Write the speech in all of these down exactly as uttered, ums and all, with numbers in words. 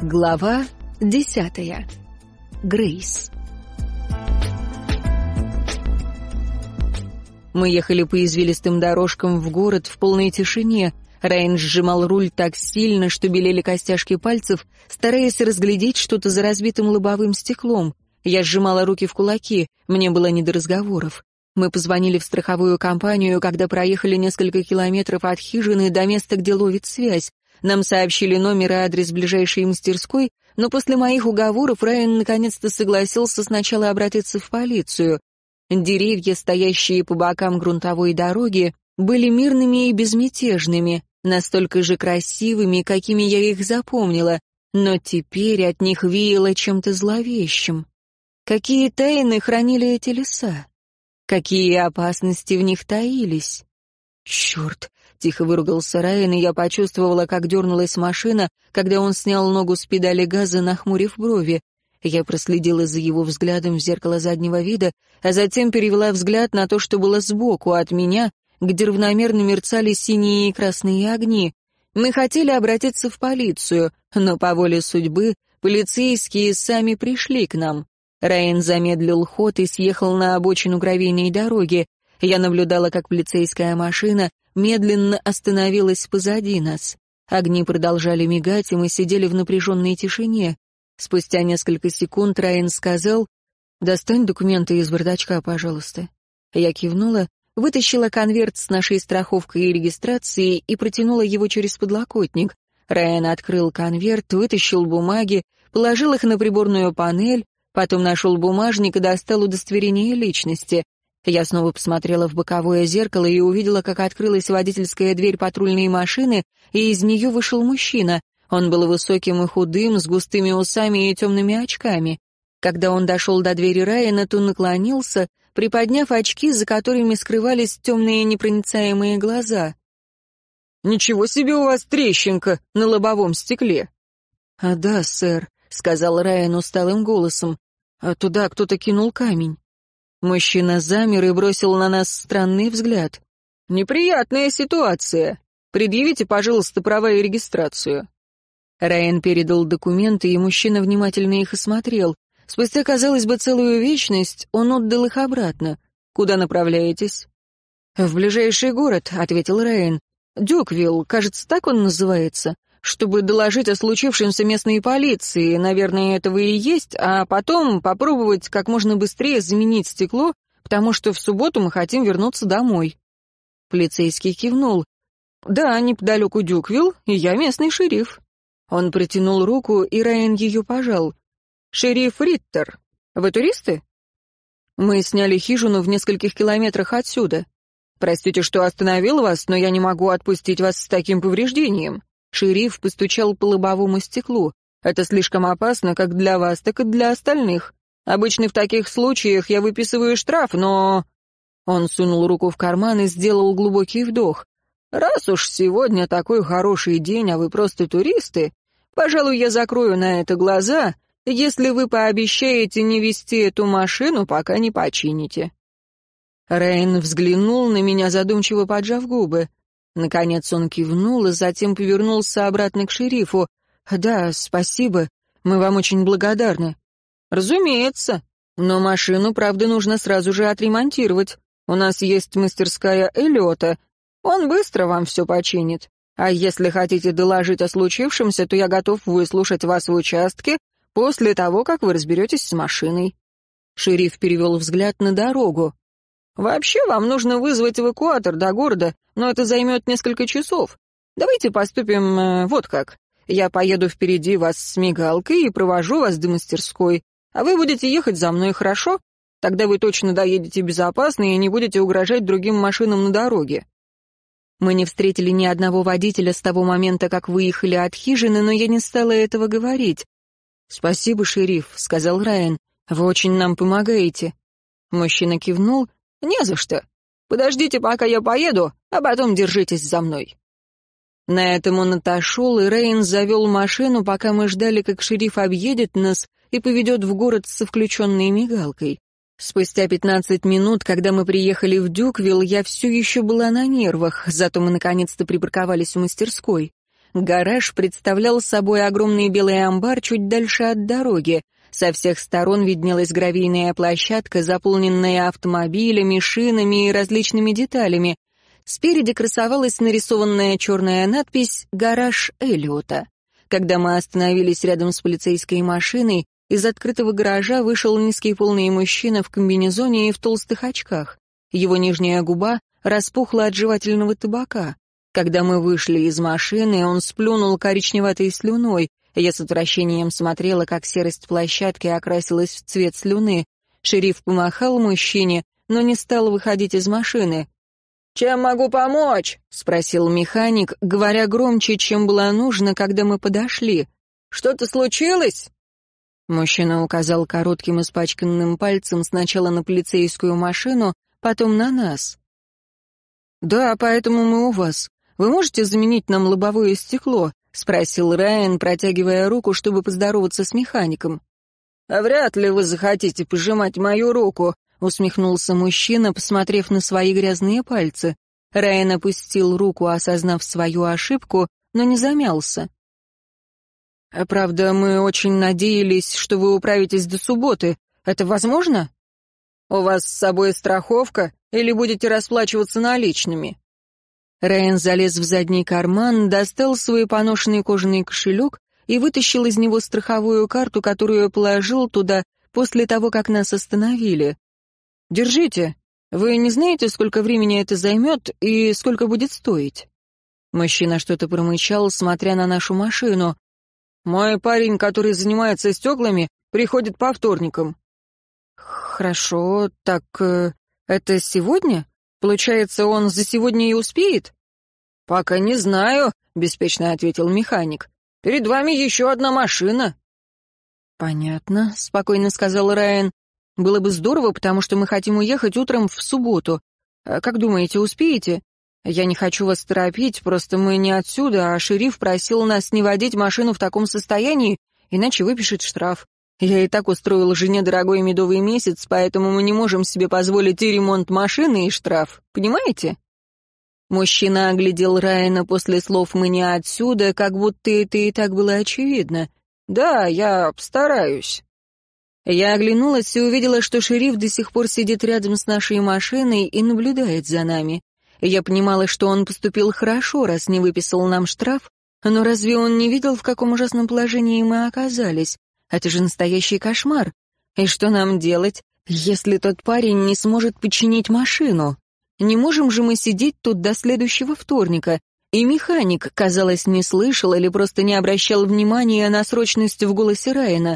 Глава десятая. Грейс. Мы ехали по извилистым дорожкам в город в полной тишине. Райан сжимал руль так сильно, что белели костяшки пальцев, стараясь разглядеть что-то за разбитым лобовым стеклом. Я сжимала руки в кулаки, мне было не до разговоров. Мы позвонили в страховую компанию, когда проехали несколько километров от хижины до места, где ловит связь. Нам сообщили номер и адрес ближайшей мастерской, но после моих уговоров Райан наконец-то согласился сначала обратиться в полицию. Деревья, стоящие по бокам грунтовой дороги, были мирными и безмятежными, настолько же красивыми, какими я их запомнила, но теперь от них веяло чем-то зловещим. Какие тайны хранили эти леса? Какие опасности в них таились? Черт! Тихо выругался Райан, и я почувствовала, как дернулась машина, когда он снял ногу с педали газа, нахмурив брови. Я проследила за его взглядом в зеркало заднего вида, а затем перевела взгляд на то, что было сбоку от меня, где равномерно мерцали синие и красные огни. Мы хотели обратиться в полицию, но по воле судьбы полицейские сами пришли к нам. Райан замедлил ход и съехал на обочину гравийной дороги. Я наблюдала, как полицейская машина медленно остановилась позади нас. Огни продолжали мигать, и мы сидели в напряженной тишине. Спустя несколько секунд Райан сказал: «Достань документы из бардачка, пожалуйста». Я кивнула, вытащила конверт с нашей страховкой и регистрацией и протянула его через подлокотник. Райан открыл конверт, вытащил бумаги, положил их на приборную панель, потом нашел бумажник и достал удостоверение личности. Я снова посмотрела в боковое зеркало и увидела, как открылась водительская дверь патрульной машины, и из нее вышел мужчина. Он был высоким и худым, с густыми усами и темными очками. Когда он дошел до двери Райана, то наклонился, приподняв очки, за которыми скрывались темные непроницаемые глаза. «Ничего себе у вас трещинка на лобовом стекле!» «А да, сэр», — сказал Райан усталым голосом. «А туда кто-то кинул камень». Мужчина замер и бросил на нас странный взгляд. «Неприятная ситуация. Предъявите, пожалуйста, права и регистрацию». Райан передал документы, и мужчина внимательно их осмотрел. Спустя, казалось бы, целую вечность он отдал их обратно. «Куда направляетесь?» «В ближайший город», — ответил Райан. «Дюквилл, кажется, так он называется. Чтобы доложить о случившемся местной полиции, наверное, этого и есть, а потом попробовать как можно быстрее заменить стекло, потому что в субботу мы хотим вернуться домой». Полицейский кивнул. «Да, неподалеку Дюквилл, и я местный шериф». Он протянул руку, и Райан ее пожал. «Шериф Риттер, вы туристы?» «Мы сняли хижину в нескольких километрах отсюда. Простите, что остановил вас, но я не могу отпустить вас с таким повреждением». Шериф постучал по лобовому стеклу. «Это слишком опасно как для вас, так и для остальных. Обычно в таких случаях я выписываю штраф, но...» Он сунул руку в карман и сделал глубокий вдох. «Раз уж сегодня такой хороший день, а вы просто туристы, пожалуй, я закрою на это глаза, если вы пообещаете не вести эту машину, пока не почините». Райан взглянул на меня, задумчиво поджав губы. Наконец он кивнул и затем повернулся обратно к шерифу. «Да, спасибо. Мы вам очень благодарны». «Разумеется. Но машину, правда, нужно сразу же отремонтировать. У нас есть мастерская Эллиота. Он быстро вам все починит. А если хотите доложить о случившемся, то я готов выслушать вас в участке после того, как вы разберетесь с машиной». Шериф перевел взгляд на дорогу. «Вообще вам нужно вызвать эвакуатор до города, но это займет несколько часов. Давайте поступим э, вот как. Я поеду впереди вас с мигалкой и провожу вас до мастерской, а вы будете ехать за мной, хорошо? Тогда вы точно доедете безопасно и не будете угрожать другим машинам на дороге». Мы не встретили ни одного водителя с того момента, как выехали от хижины, но я не стала этого говорить. «Спасибо, шериф», — сказал Райан. «Вы очень нам помогаете». Мужчина кивнул. «Не за что. Подождите, пока я поеду, а потом держитесь за мной». На этом он отошел, и Райан завел машину, пока мы ждали, как шериф объедет нас и поведет в город со включенной мигалкой. Спустя пятнадцать минут, когда мы приехали в Дюквилл, я все еще была на нервах, зато мы наконец-то припарковались у мастерской. Гараж представлял собой огромный белый амбар чуть дальше от дороги. Со всех сторон виднелась гравийная площадка, заполненная автомобилями, шинами и различными деталями. Спереди красовалась нарисованная черная надпись «Гараж Эллиота». Когда мы остановились рядом с полицейской машиной, из открытого гаража вышел низкий полный мужчина в комбинезоне и в толстых очках. Его нижняя губа распухла от жевательного табака. Когда мы вышли из машины, он сплюнул коричневатой слюной. Я с отвращением смотрела, как серость площадки окрасилась в цвет слюны. Шериф помахал мужчине, но не стал выходить из машины. «Чем могу помочь?» — спросил механик, говоря громче, чем было нужно, когда мы подошли. «Что-то случилось?» Мужчина указал коротким испачканным пальцем сначала на полицейскую машину, потом на нас. «Да, поэтому мы у вас. Вы можете заменить нам лобовое стекло?» — спросил Райан, протягивая руку, чтобы поздороваться с механиком. «А вряд ли вы захотите пожимать мою руку», — усмехнулся мужчина, посмотрев на свои грязные пальцы. Райан опустил руку, осознав свою ошибку, но не замялся. «Правда, мы очень надеялись, что вы управитесь до субботы. Это возможно? У вас с собой страховка или будете расплачиваться наличными?» Райан залез в задний карман, достал свой поношенный кожаный кошелек и вытащил из него страховую карту, которую положил туда после того, как нас остановили. «Держите. Вы не знаете, сколько времени это займет и сколько будет стоить?» Мужчина что-то промычал, смотря на нашу машину. «Мой парень, который занимается стеклами, приходит по вторникам». «Хорошо, так э, это сегодня? Получается, он за сегодня и успеет?» «Пока не знаю», — беспечно ответил механик. «Перед вами еще одна машина». «Понятно», — спокойно сказал Райан. «Было бы здорово, потому что мы хотим уехать утром в субботу. Как думаете, успеете? Я не хочу вас торопить, просто мы не отсюда, а шериф просил нас не водить машину в таком состоянии, иначе выпишет штраф. Я и так устроил жене дорогой медовый месяц, поэтому мы не можем себе позволить и ремонт машины, и штраф. Понимаете?» Мужчина оглядел Райана после слов «мы не отсюда», как будто это и так было очевидно. «Да, я постараюсь». Я оглянулась и увидела, что шериф до сих пор сидит рядом с нашей машиной и наблюдает за нами. Я понимала, что он поступил хорошо, раз не выписал нам штраф, но разве он не видел, в каком ужасном положении мы оказались? Это же настоящий кошмар. И что нам делать, если тот парень не сможет починить машину? Не можем же мы сидеть тут до следующего вторника. И механик, казалось, не слышал или просто не обращал внимания на срочность в голосе Райана.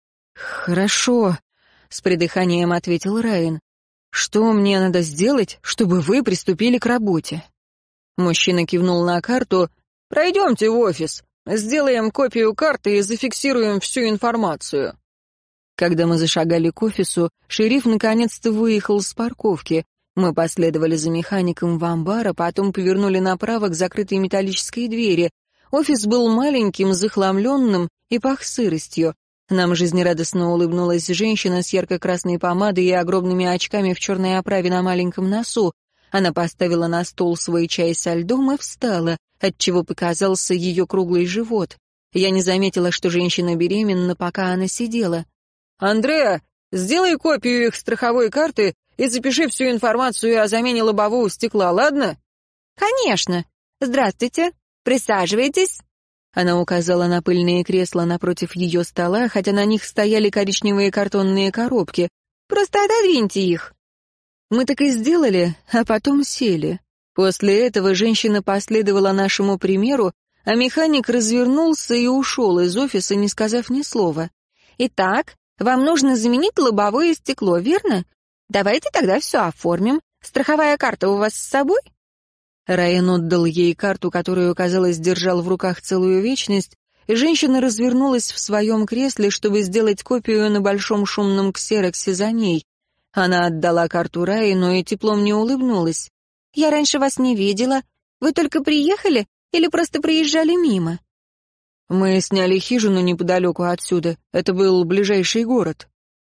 «Хорошо», — с придыханием ответил Райан. «Что мне надо сделать, чтобы вы приступили к работе?» Мужчина кивнул на карту. «Пройдемте в офис. Сделаем копию карты и зафиксируем всю информацию». Когда мы зашагали к офису, шериф наконец-то выехал с парковки. Мы последовали за механиком в амбар, а потом повернули направо к закрытой металлической двери. Офис был маленьким, захламленным и пах сыростью. Нам жизнерадостно улыбнулась женщина с ярко-красной помадой и огромными очками в черной оправе на маленьком носу. Она поставила на стол свой чай со льдом и встала, отчего показался ее круглый живот. Я не заметила, что женщина беременна, пока она сидела. «Андреа, сделай копию их страховой карты и запиши всю информацию о замене лобового стекла, ладно?» «Конечно. Здравствуйте. Присаживайтесь». Она указала на пыльные кресла напротив ее стола, хотя на них стояли коричневые картонные коробки. «Просто отодвиньте их». Мы так и сделали, а потом сели. После этого женщина последовала нашему примеру, а механик развернулся и ушел из офиса, не сказав ни слова. «Итак, вам нужно заменить лобовое стекло, верно? Давайте тогда все оформим. Страховая карта у вас с собой?» Райан отдал ей карту, которую, казалось, держал в руках целую вечность, и женщина развернулась в своем кресле, чтобы сделать копию на большом шумном ксероксе за ней. Она отдала карту Райану и тепло мне улыбнулась. «Я раньше вас не видела. Вы только приехали или просто проезжали мимо?» «Мы сняли хижину неподалеку отсюда. Это был ближайший город».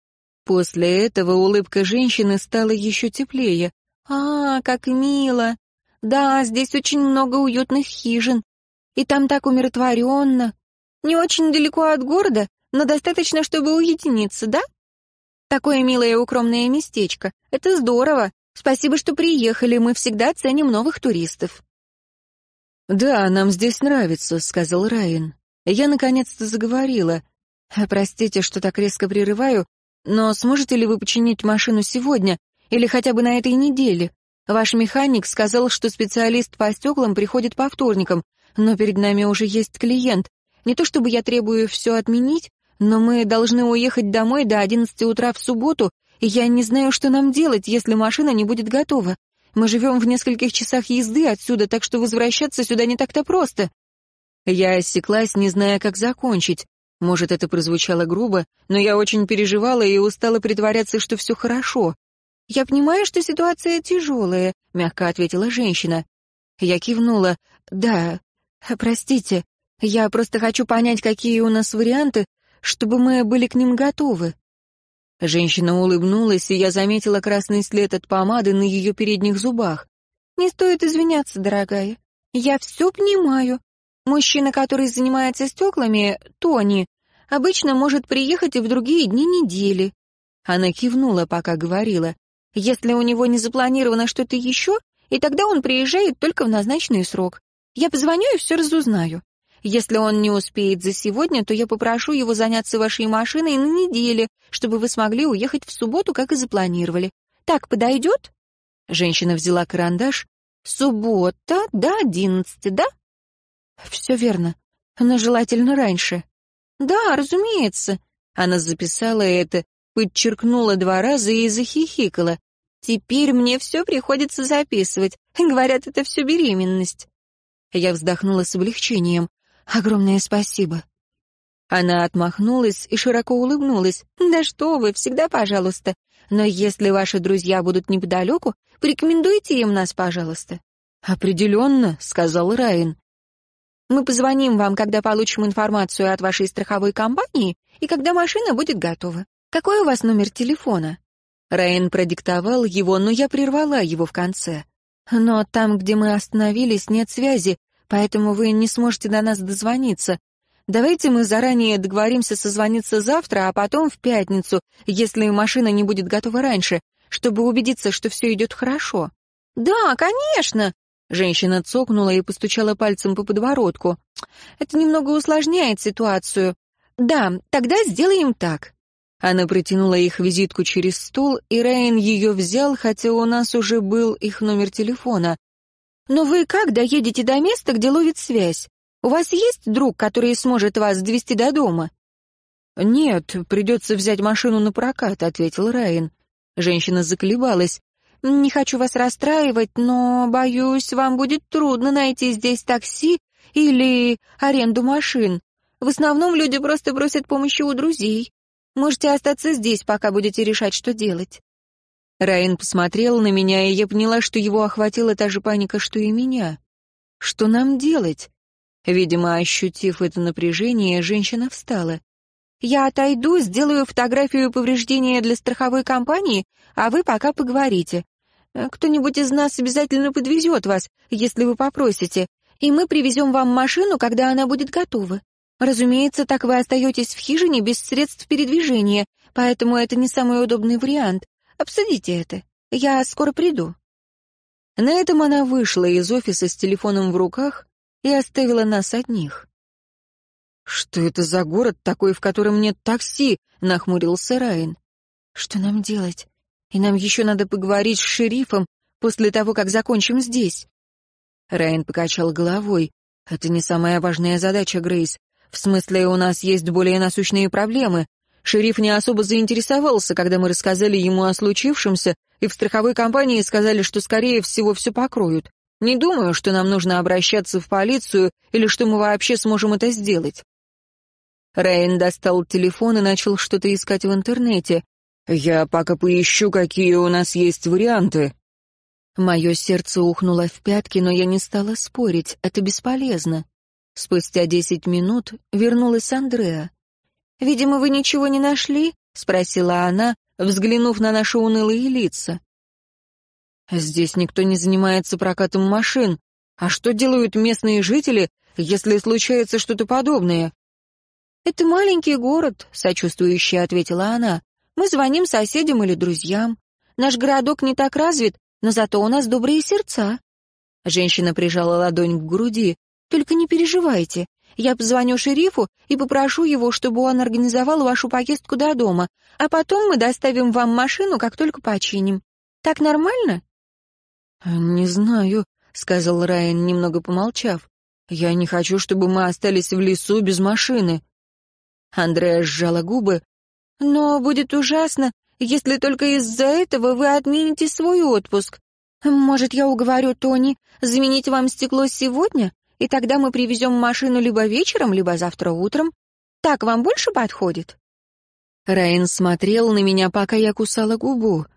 После этого улыбка женщины стала еще теплее. «А, как мило! Да, здесь очень много уютных хижин. И там так умиротворенно. Не очень далеко от города, но достаточно, чтобы уединиться, да? Такое милое укромное местечко. Это здорово. Спасибо, что приехали. Мы всегда ценим новых туристов. «Да, нам здесь нравится», — сказал Райан. Я наконец-то заговорила. «Простите, что так резко прерываю, но сможете ли вы починить машину сегодня или хотя бы на этой неделе? Ваш механик сказал, что специалист по стеклам приходит по вторникам, но перед нами уже есть клиент. Не то чтобы я требую все отменить, но мы должны уехать домой до одиннадцати утра в субботу, и я не знаю, что нам делать, если машина не будет готова. Мы живем в нескольких часах езды отсюда, так что возвращаться сюда не так-то просто». Я осеклась, не зная, как закончить. Может, это прозвучало грубо, но я очень переживала и устала притворяться, что все хорошо. «Я понимаю, что ситуация тяжелая», — мягко ответила женщина. Я кивнула. «Да, простите, я просто хочу понять, какие у нас варианты, чтобы мы были к ним готовы». Женщина улыбнулась, и я заметила красный след от помады на ее передних зубах. «Не стоит извиняться, дорогая. Я все понимаю. Мужчина, который занимается стеклами, Тони, обычно может приехать и в другие дни недели». Она кивнула, пока говорила. «Если у него не запланировано что-то еще, и тогда он приезжает только в назначенный срок. Я позвоню и все разузнаю. Если он не успеет за сегодня, то я попрошу его заняться вашей машиной на неделе, чтобы вы смогли уехать в субботу, как и запланировали. Так подойдет?» Женщина взяла карандаш. «Суббота до одиннадцати, да?» «Все верно, но желательно раньше». «Да, разумеется». Она записала это, подчеркнула два раза и захихикала. «Теперь мне все приходится записывать. Говорят, это все беременность». Я вздохнула с облегчением. «Огромное спасибо». Она отмахнулась и широко улыбнулась. «Да что вы, всегда пожалуйста. Но если ваши друзья будут неподалеку, порекомендуйте им нас, пожалуйста». «Определенно», — сказал Райан. «Мы позвоним вам, когда получим информацию от вашей страховой компании и когда машина будет готова. Какой у вас номер телефона?» Райан продиктовал его, но я прервала его в конце. «Но там, где мы остановились, нет связи, поэтому вы не сможете до нас дозвониться. Давайте мы заранее договоримся созвониться завтра, а потом в пятницу, если машина не будет готова раньше, чтобы убедиться, что все идет хорошо». «Да, конечно!» Женщина цокнула и постучала пальцем по подбородку. «Это немного усложняет ситуацию. Да, тогда сделаем так». Она протянула их визитку через стол, и Райан ее взял, хотя у нас уже был их номер телефона. «Но вы как доедете до места, где ловит связь? У вас есть друг, который сможет вас довести до дома?» «Нет, придется взять машину на прокат», — ответил Райан. Женщина заколебалась. «Не хочу вас расстраивать, но, боюсь, вам будет трудно найти здесь такси или аренду машин. В основном люди просто просят помощи у друзей. Можете остаться здесь, пока будете решать, что делать». Райан посмотрел на меня, и я поняла, что его охватила та же паника, что и меня. «Что нам делать?» Видимо, ощутив это напряжение, женщина встала. «Я отойду, сделаю фотографию повреждения для страховой компании, а вы пока поговорите. Кто-нибудь из нас обязательно подвезет вас, если вы попросите, и мы привезем вам машину, когда она будет готова. Разумеется, так вы остаетесь в хижине без средств передвижения, поэтому это не самый удобный вариант. Обсудите это. Я скоро приду». На этом она вышла из офиса с телефоном в руках и оставила нас одних. «Что это за город такой, в котором нет такси?» — нахмурился Райан. «Что нам делать? И нам еще надо поговорить с шерифом после того, как закончим здесь». Райан покачал головой. «Это не самая важная задача, Грейс. В смысле, у нас есть более насущные проблемы. Шериф не особо заинтересовался, когда мы рассказали ему о случившемся, и в страховой компании сказали, что, скорее всего, все покроют. Не думаю, что нам нужно обращаться в полицию или что мы вообще сможем это сделать». Райан достал телефон и начал что-то искать в интернете. «Я пока поищу, какие у нас есть варианты». Мое сердце ухнуло в пятки, но я не стала спорить, это бесполезно. Спустя десять минут вернулась Андреа. «Видимо, вы ничего не нашли?» — спросила она, взглянув на наши унылые лица. «Здесь никто не занимается прокатом машин. А что делают местные жители, если случается что-то подобное? «Это маленький город», — сочувствующе ответила она. «Мы звоним соседям или друзьям. Наш городок не так развит, но зато у нас добрые сердца». Женщина прижала ладонь к груди. «Только не переживайте. Я позвоню шерифу и попрошу его, чтобы он организовал вашу поездку до дома, а потом мы доставим вам машину, как только починим. Так нормально?» «Не знаю», — сказал Райан, немного помолчав. «Я не хочу, чтобы мы остались в лесу без машины». Андреа сжала губы. «Но будет ужасно, если только из-за этого вы отмените свой отпуск. Может, я уговорю Тони заменить вам стекло сегодня, и тогда мы привезем машину либо вечером, либо завтра утром. Так вам больше подходит?» Райан смотрел на меня, пока я кусала губу.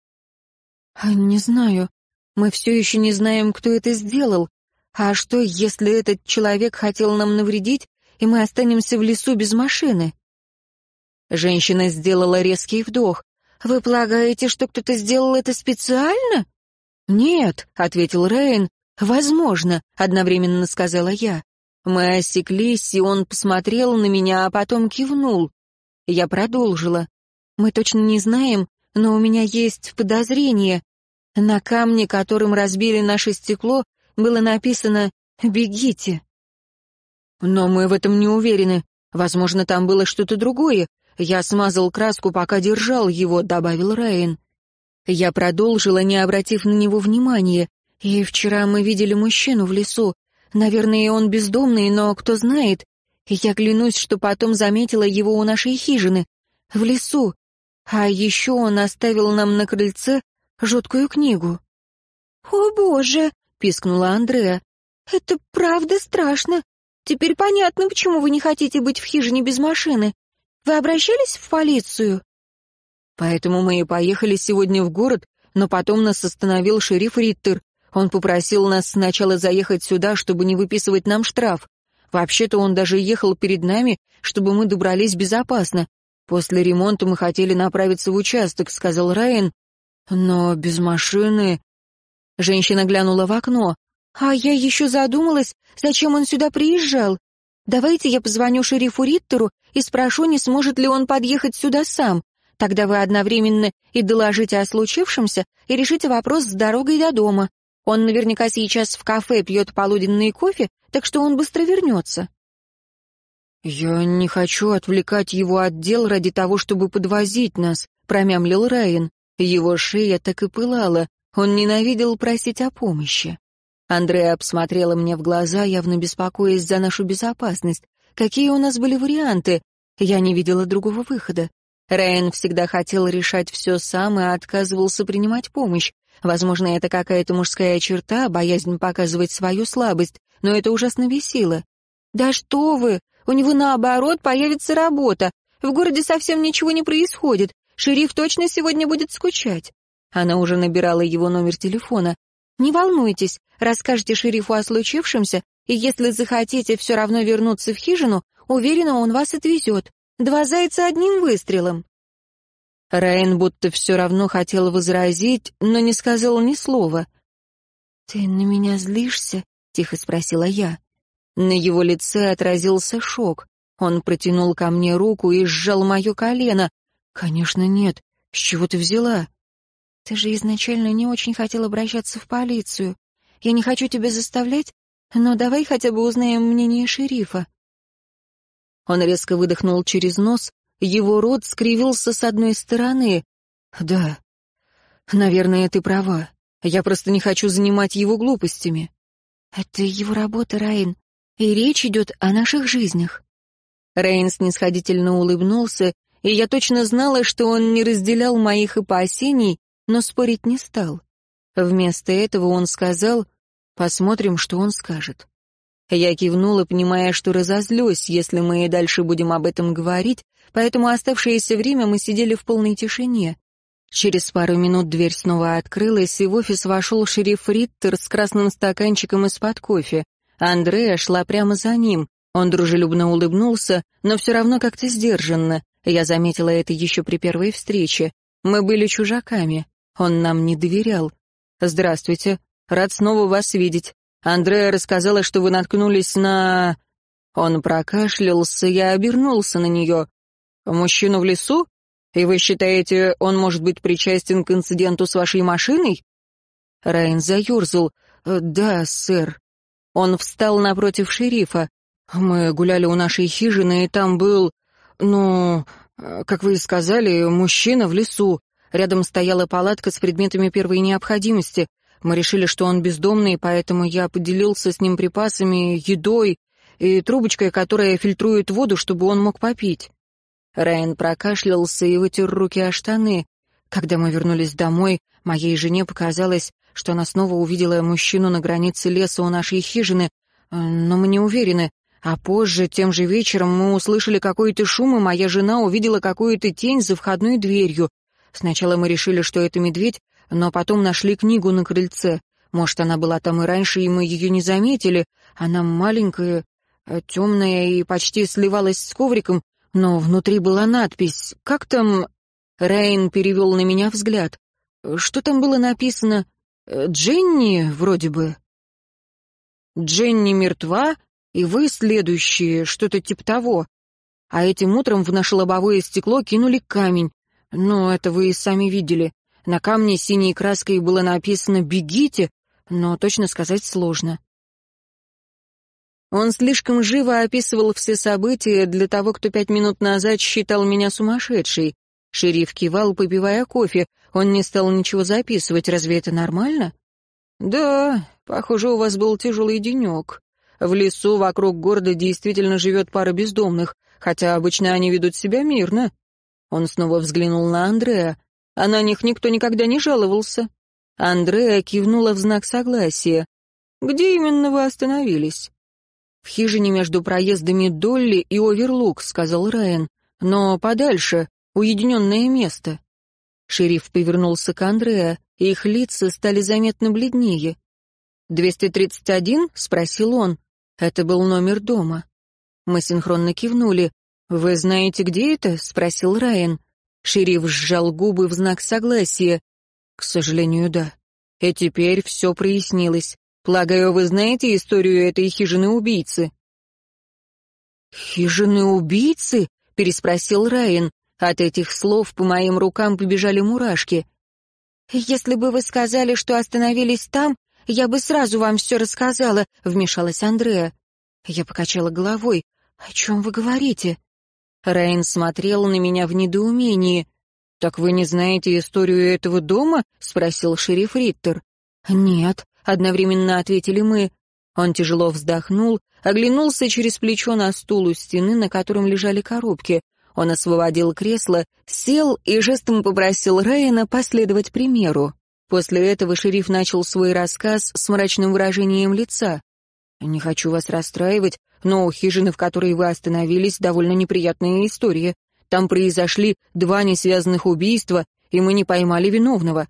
«Не знаю. Мы все еще не знаем, кто это сделал. А что, если этот человек хотел нам навредить, и мы останемся в лесу без машины?» Женщина сделала резкий вдох. «Вы полагаете, что кто-то сделал это специально?» «Нет», — ответил Райан. «Возможно», — одновременно сказала я. Мы осеклись, и он посмотрел на меня, а потом кивнул. Я продолжила. «Мы точно не знаем, но у меня есть подозрение. На камне, которым разбили наше стекло, было написано «Бегите». Но мы в этом не уверены. Возможно, там было что-то другое. Я смазал краску, пока держал его», — добавил Райан. Я продолжила, не обратив на него внимания. «И вчера мы видели мужчину в лесу. Наверное, он бездомный, но кто знает. И я клянусь, что потом заметила его у нашей хижины. В лесу. А еще он оставил нам на крыльце жуткую книгу». «О, Боже!» — пискнула Андреа. «Это правда страшно. Теперь понятно, почему вы не хотите быть в хижине без машины. Вы обращались в полицию?» «Поэтому мы и поехали сегодня в город, но потом нас остановил шериф Риттер. Он попросил нас сначала заехать сюда, чтобы не выписывать нам штраф. Вообще-то он даже ехал перед нами, чтобы мы добрались безопасно. После ремонта мы хотели направиться в участок», — сказал Райан. «Но без машины...» Женщина глянула в окно. «А я еще задумалась, зачем он сюда приезжал. Давайте я позвоню шерифу Риттеру и спрошу, не сможет ли он подъехать сюда сам. Тогда вы одновременно и доложите о случившемся, и решите вопрос с дорогой до дома. Он наверняка сейчас в кафе пьет полуденный кофе, так что он быстро вернется». «Я не хочу отвлекать его от дел ради того, чтобы подвозить нас», — промямлил Райан. Его шея так и пылала. Он ненавидел просить о помощи. Андреа обсмотрела мне в глаза, явно беспокоясь за нашу безопасность. Какие у нас были варианты? Я не видела другого выхода. Райан всегда хотел решать все сам и отказывался принимать помощь. Возможно, это какая-то мужская черта, боязнь показывать свою слабость, но это ужасно бесило. «Да что вы! У него, наоборот, появится работа. В городе совсем ничего не происходит. Шериф точно сегодня будет скучать». Она уже набирала его номер телефона. «Не волнуйтесь, расскажете шерифу о случившемся, и если захотите все равно вернуться в хижину, уверена, он вас отвезет. Два зайца одним выстрелом». Райан будто все равно хотел возразить, но не сказал ни слова. «Ты на меня злишься?» — тихо спросила я. На его лице отразился шок. Он протянул ко мне руку и сжал мое колено. «Конечно нет. С чего ты взяла?» «Ты же изначально не очень хотел обращаться в полицию. Я не хочу тебя заставлять, но давай хотя бы узнаем мнение шерифа». Он резко выдохнул через нос, его рот скривился с одной стороны. «Да, наверное, ты права. Я просто не хочу занимать его глупостями». «Это его работа, Райан, и речь идет о наших жизнях». Райан снисходительно улыбнулся, и я точно знала, что он не разделял моих опасений, но спорить не стал. Вместо этого он сказал: «Посмотрим, что он скажет». Я кивнула, понимая, что разозлюсь, если мы и дальше будем об этом говорить, поэтому оставшееся время мы сидели в полной тишине. Через пару минут дверь снова открылась, и в офис вошел шериф Риттер с красным стаканчиком из-под кофе. Андреа шла прямо за ним. Он дружелюбно улыбнулся, но все равно как-то сдержанно. Я заметила это еще при первой встрече. Мы были чужаками. Он нам не доверял. «Здравствуйте. Рад снова вас видеть. Андреа рассказала, что вы наткнулись на...» Он прокашлялся, я обернулся на нее. «Мужчину в лесу? И вы считаете, он может быть причастен к инциденту с вашей машиной?» Райан заерзал. «Да, сэр». Он встал напротив шерифа. «Мы гуляли у нашей хижины, и там был, ну, как вы и сказали, мужчина в лесу. Рядом стояла палатка с предметами первой необходимости. Мы решили, что он бездомный, поэтому я поделился с ним припасами, едой и трубочкой, которая фильтрует воду, чтобы он мог попить». Райан прокашлялся и вытер руки о штаны. Когда мы вернулись домой, моей жене показалось, что она снова увидела мужчину на границе леса у нашей хижины, но мы не уверены. А позже, тем же вечером, мы услышали какой-то шум, и моя жена увидела какую-то тень за входной дверью. Сначала мы решили, что это медведь, но потом нашли книгу на крыльце. Может, она была там и раньше, и мы ее не заметили. Она маленькая, темная и почти сливалась с ковриком, но внутри была надпись. Как там... Райан перевел на меня взгляд. Что там было написано? «Дженни, вроде бы». «Дженни мертва, и вы следующие», что-то типа того. А этим утром в наше лобовое стекло кинули камень. Ну, это вы и сами видели. На камне синей краской было написано «Бегите», но точно сказать сложно. Он слишком живо описывал все события для того, кто пять минут назад считал меня сумасшедшей. Шериф кивал, попивая кофе. Он не стал ничего записывать. Разве это нормально? «Да, похоже, у вас был тяжелый денек. В лесу вокруг города действительно живет пара бездомных, хотя обычно они ведут себя мирно». Он снова взглянул на Андреа. «А на них никто никогда не жаловался». Андреа кивнула в знак согласия. «Где именно вы остановились?» «В хижине между проездами Долли и Оверлук», — сказал Райан. «Но подальше, уединенное место». Шериф повернулся к Андреа, и их лица стали заметно бледнее. «двести тридцать один?» — спросил он. Это был номер дома. Мы синхронно кивнули. «Вы знаете, где это?» — спросил Райан. Шериф сжал губы в знак согласия. «К сожалению, да. И теперь все прояснилось. Полагаю, вы знаете историю этой хижины-убийцы?» «Хижины-убийцы?» — переспросил Райан. От этих слов по моим рукам побежали мурашки. «Если бы вы сказали, что остановились там, я бы сразу вам все рассказала», — вмешалась Андреа. Я покачала головой. «О чем вы говорите?» Райан смотрел на меня в недоумении. «Так вы не знаете историю этого дома?» — спросил шериф Риттер. «Нет», — одновременно ответили мы. Он тяжело вздохнул, оглянулся через плечо на стул у стены, на котором лежали коробки. Он освободил кресло, сел и жестом попросил Райана последовать примеру. После этого шериф начал свой рассказ с мрачным выражением лица. «Не хочу вас расстраивать, но у хижины, в которой вы остановились, довольно неприятная история. Там произошли два несвязанных убийства, и мы не поймали виновного».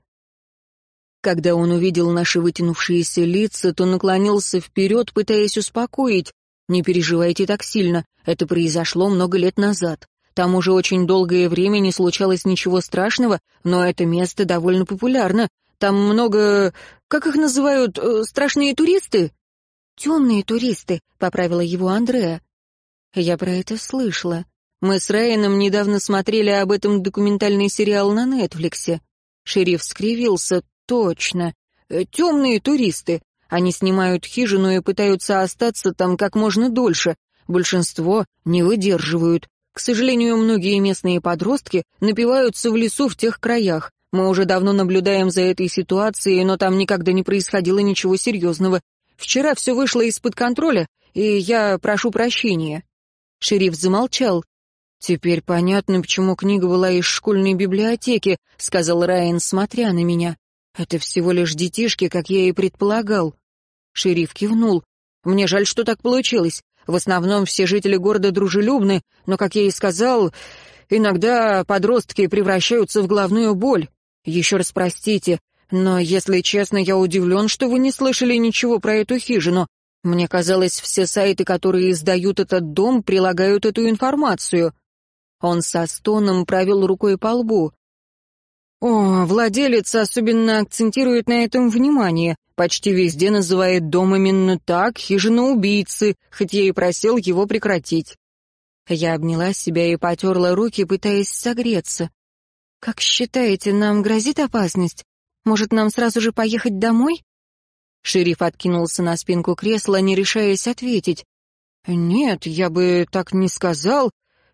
Когда он увидел наши вытянувшиеся лица, то наклонился вперед, пытаясь успокоить. «Не переживайте так сильно, это произошло много лет назад. Там уже очень долгое время не случалось ничего страшного, но это место довольно популярно. Там много... как их называют? Страшные туристы?» «Темные туристы», — поправила его Андреа. Я про это слышала. Мы с Райаном недавно смотрели об этом документальный сериал на Нетфликсе. Шериф скривился. «Точно. Темные туристы. Они снимают хижину и пытаются остаться там как можно дольше. Большинство не выдерживают. К сожалению, многие местные подростки напиваются в лесу в тех краях. Мы уже давно наблюдаем за этой ситуацией, но там никогда не происходило ничего серьезного. Вчера все вышло из-под контроля, и я прошу прощения». Шериф замолчал. «Теперь понятно, почему книга была из школьной библиотеки», — сказал Райан, смотря на меня. «Это всего лишь детишки, как я и предполагал». Шериф кивнул. «Мне жаль, что так получилось. В основном все жители города дружелюбны, но, как я и сказал, иногда подростки превращаются в головную боль. Еще раз простите, но, если честно, я удивлен, что вы не слышали ничего про эту хижину. Мне казалось, все сайты, которые издают этот дом, прилагают эту информацию». Он со стоном провел рукой по лбу. О, владелец особенно акцентирует на этом внимание, почти везде называет дом именно так, хижина убийцы, хоть я и просил его прекратить. Я обняла себя и потерла руки, пытаясь согреться. «Как считаете, нам грозит опасность? Может, нам сразу же поехать домой?» Шериф откинулся на спинку кресла, не решаясь ответить. «Нет, я бы так не сказал.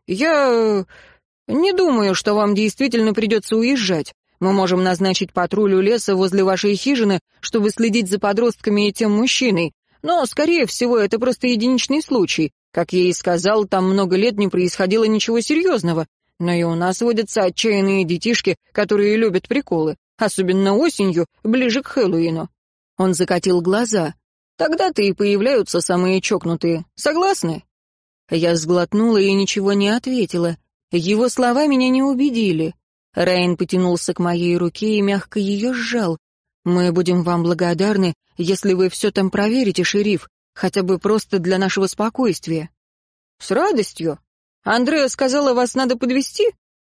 Я не думаю, что вам действительно придется уезжать. Мы можем назначить патруль у леса возле вашей хижины, чтобы следить за подростками и тем мужчиной. Но, скорее всего, это просто единичный случай. Как я и сказал, там много лет не происходило ничего серьезного. Но и у нас водятся отчаянные детишки, которые любят приколы, особенно осенью, ближе к Хэллоуину». Он закатил глаза. «Тогда-то и появляются самые чокнутые. Согласны?» Я сглотнула и ничего не ответила. Его слова меня не убедили. Райан потянулся к моей руке и мягко ее сжал. «Мы будем вам благодарны, если вы все там проверите, шериф, хотя бы просто для нашего спокойствия». «С радостью. Андреа сказала, вас надо подвезти?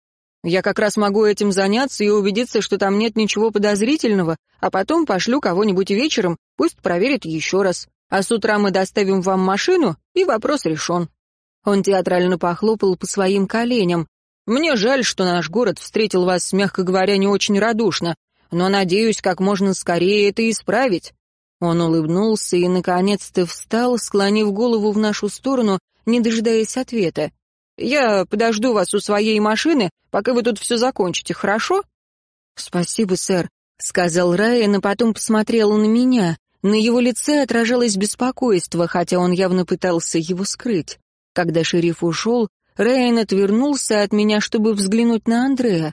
Я как раз могу этим заняться и убедиться, что там нет ничего подозрительного, а потом пошлю кого-нибудь вечером, пусть проверит еще раз. А с утра мы доставим вам машину, и вопрос решен». Он театрально похлопал по своим коленям. «Мне жаль, что наш город встретил вас, мягко говоря, не очень радушно, но надеюсь, как можно скорее это исправить». Он улыбнулся и, наконец-то, встал, склонив голову в нашу сторону, не дожидаясь ответа. «Я подожду вас у своей машины, пока вы тут все закончите, хорошо?» «Спасибо, сэр», — сказал Райан, а потом посмотрел на меня. На его лице отражалось беспокойство, хотя он явно пытался его скрыть. Когда шериф ушел, Райан отвернулся от меня, чтобы взглянуть на Андреа.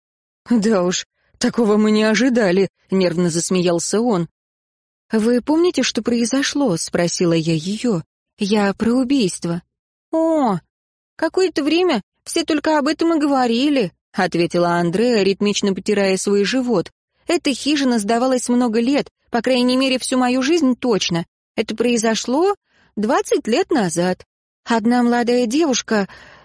«Да уж, такого мы не ожидали», — нервно засмеялся он. «Вы помните, что произошло?» — спросила я ее. «Я про убийство». «О, какое-то время все только об этом и говорили», — ответила Андреа, ритмично потирая свой живот. «Эта хижина сдавалась много лет, по крайней мере, всю мою жизнь точно. Это произошло двадцать лет назад. Одна молодая девушка...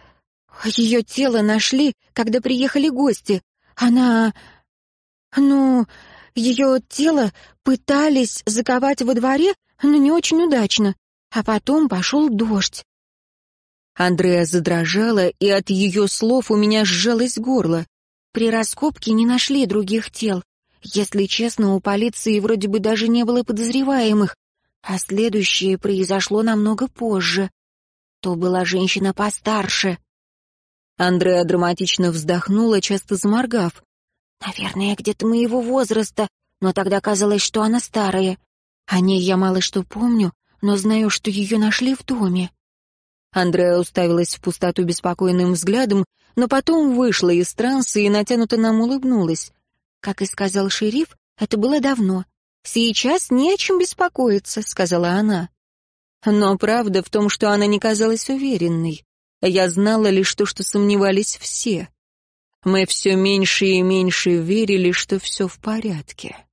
Ее тело нашли, когда приехали гости. Она... Ну, ее тело пытались заковать во дворе, но не очень удачно. А потом пошел дождь». Андреа задрожала, и от ее слов у меня сжалось горло. «При раскопке не нашли других тел. Если честно, у полиции вроде бы даже не было подозреваемых. А следующее произошло намного позже. То была женщина постарше». Андреа драматично вздохнула, часто заморгав. «Наверное, где-то моего возраста, но тогда казалось, что она старая. О ней я мало что помню, но знаю, что ее нашли в доме». Андреа уставилась в пустоту беспокойным взглядом, но потом вышла из транса и натянуто нам улыбнулась. «Как и сказал шериф, это было давно. Сейчас не о чем беспокоиться», — сказала она. Но правда в том, что она не казалась уверенной. Я знала лишь то, что сомневались все. Мы все меньше и меньше верили, что все в порядке.